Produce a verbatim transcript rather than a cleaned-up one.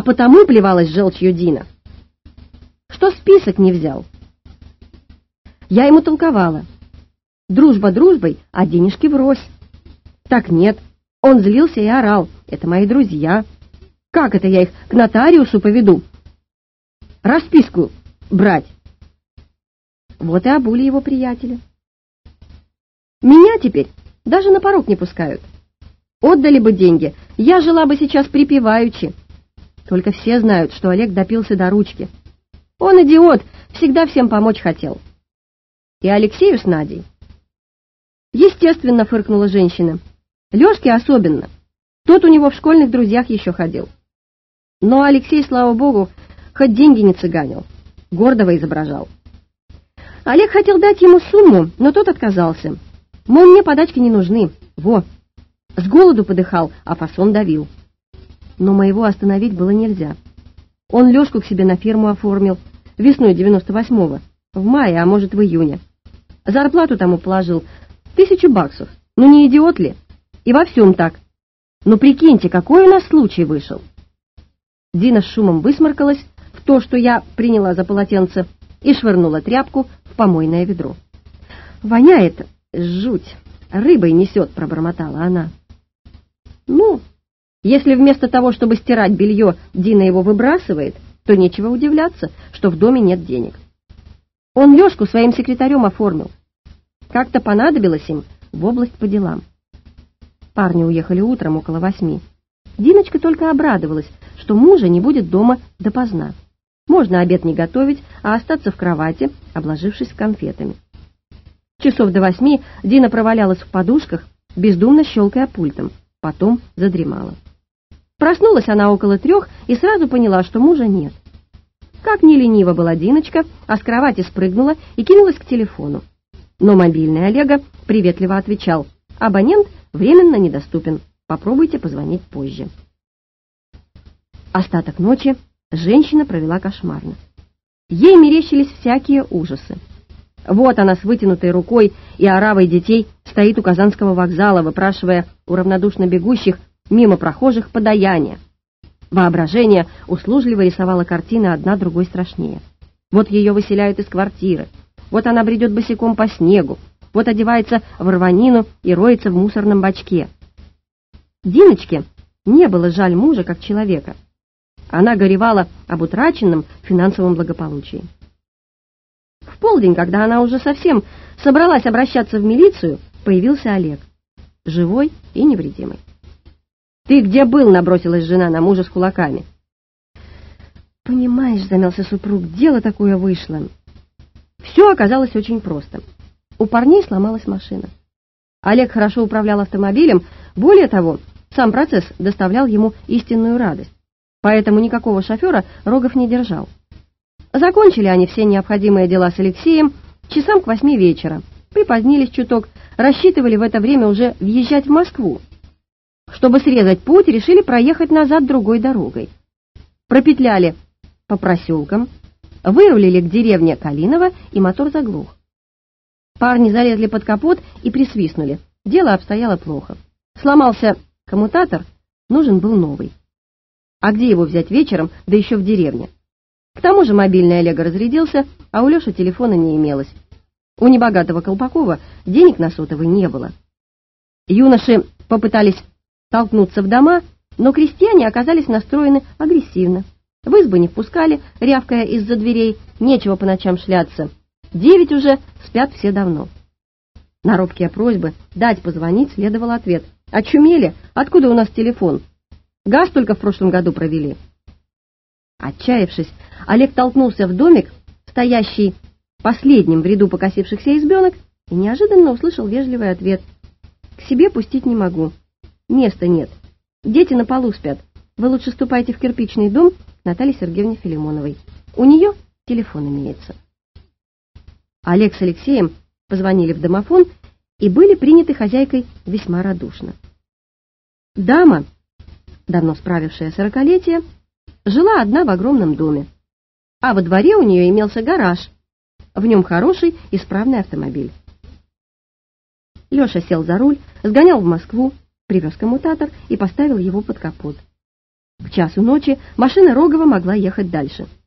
потому плевалась желчью Дина, что список не взял. Я ему толковала. Дружба дружбой, а денежки врозь. Так нет, он злился и орал. Это мои друзья. Как это я их к нотариусу поведу? Расписку брать. Вот и обули его приятеля. Меня теперь даже на порог не пускают. Отдали бы деньги, я жила бы сейчас припеваючи. Только все знают, что Олег допился до ручки. Он идиот, всегда всем помочь хотел. И Алексею с Надей. Естественно, фыркнула женщина. Лёшке особенно. Тот у него в школьных друзьях еще ходил. Но Алексей, слава богу, хоть деньги не цыганил, гордого изображал. Олег хотел дать ему сумму, но тот отказался. Мол, мне подачки не нужны. Во, с голоду подыхал, а фасон давил. Но моего остановить было нельзя. Он Лёшку к себе на фирму оформил весной девяносто восьмого, в мае, а может в июне. Зарплату тому положил тысячу баксов. Ну не идиот ли? И во всем так. Ну прикиньте, какой у нас случай вышел. Дина с шумом высморкалась в то, что я приняла за полотенце, и швырнула тряпку в помойное ведро. «Воняет жуть, рыбой несет», — пробормотала она. «Ну, если вместо того, чтобы стирать белье, Дина его выбрасывает, то нечего удивляться, что в доме нет денег. Он Лёшку своим секретарем оформил. Как-то понадобилось им в область по делам. Парни уехали утром около восьми. Диночка только обрадовалась, что мужа не будет дома допоздна. Можно обед не готовить, а остаться в кровати, обложившись конфетами. Часов до восьми Дина провалялась в подушках, бездумно щелкая пультом, потом задремала. Проснулась она около трех и сразу поняла, что мужа нет. Как ни ленива была Диночка, а с кровати спрыгнула и кинулась к телефону. Но мобильный Олега приветливо отвечал: «Абонент временно недоступен, попробуйте позвонить позже». Остаток ночи женщина провела кошмарно. Ей мерещились всякие ужасы. Вот она с вытянутой рукой и оравой детей стоит у Казанского вокзала, выпрашивая у равнодушно бегущих мимо прохожих подаяние. Воображение услужливо рисовало картины одна другой страшнее. Вот ее выселяют из квартиры, вот она бредет босиком по снегу, вот одевается в рванину и роется в мусорном бачке. Диночке не было жаль мужа как человека. Она горевала об утраченном финансовом благополучии. В полдень, когда она уже совсем собралась обращаться в милицию, появился Олег, живой и невредимый. «Ты где был?» — набросилась жена на мужа с кулаками. «Понимаешь, — замялся супруг, — дело такое вышло». Все оказалось очень просто. У парней сломалась машина. Олег хорошо управлял автомобилем, более того, сам процесс доставлял ему истинную радость, поэтому никакого шофера Рогов не держал. Закончили они все необходимые дела с Алексеем часам к восьми вечера, припозднились чуток, рассчитывали в это время уже въезжать в Москву. Чтобы срезать путь, решили проехать назад другой дорогой. Пропетляли по проселкам, вырулили к деревне Калиново, и мотор заглох. Парни залезли под капот и присвистнули. Дело обстояло плохо. Сломался коммутатор, нужен был новый. А где его взять вечером, да еще в деревне? К тому же мобильный Олега разрядился, а у Леши телефона не имелось. У небогатого Колпакова денег на сотовый не было. Юноши попытались толкнуться в дома, но крестьяне оказались настроены агрессивно. В избы не впускали, рявкая из-за дверей, нечего по ночам шляться. Девять уже, спят все давно. На робкие просьбы дать позвонить следовал ответ: «Очумели? Откуда у нас телефон? Газ только в прошлом году провели». Отчаявшись, Олег толкнулся в домик, стоящий последним в ряду покосившихся избенок, и неожиданно услышал вежливый ответ: «К себе пустить не могу. Места нет. Дети на полу спят. Вы лучше ступайте в кирпичный дом к Наталье Сергеевне Филимоновой. У нее телефон имеется». Олег с Алексеем позвонили в домофон и были приняты хозяйкой весьма радушно. Дама, давно справившая сорокалетие, жила одна в огромном доме, а во дворе у нее имелся гараж, в нем хороший, исправный автомобиль. Леша сел за руль, сгонял в Москву, привез коммутатор и поставил его под капот. К часу ночи машина Рогова могла ехать дальше.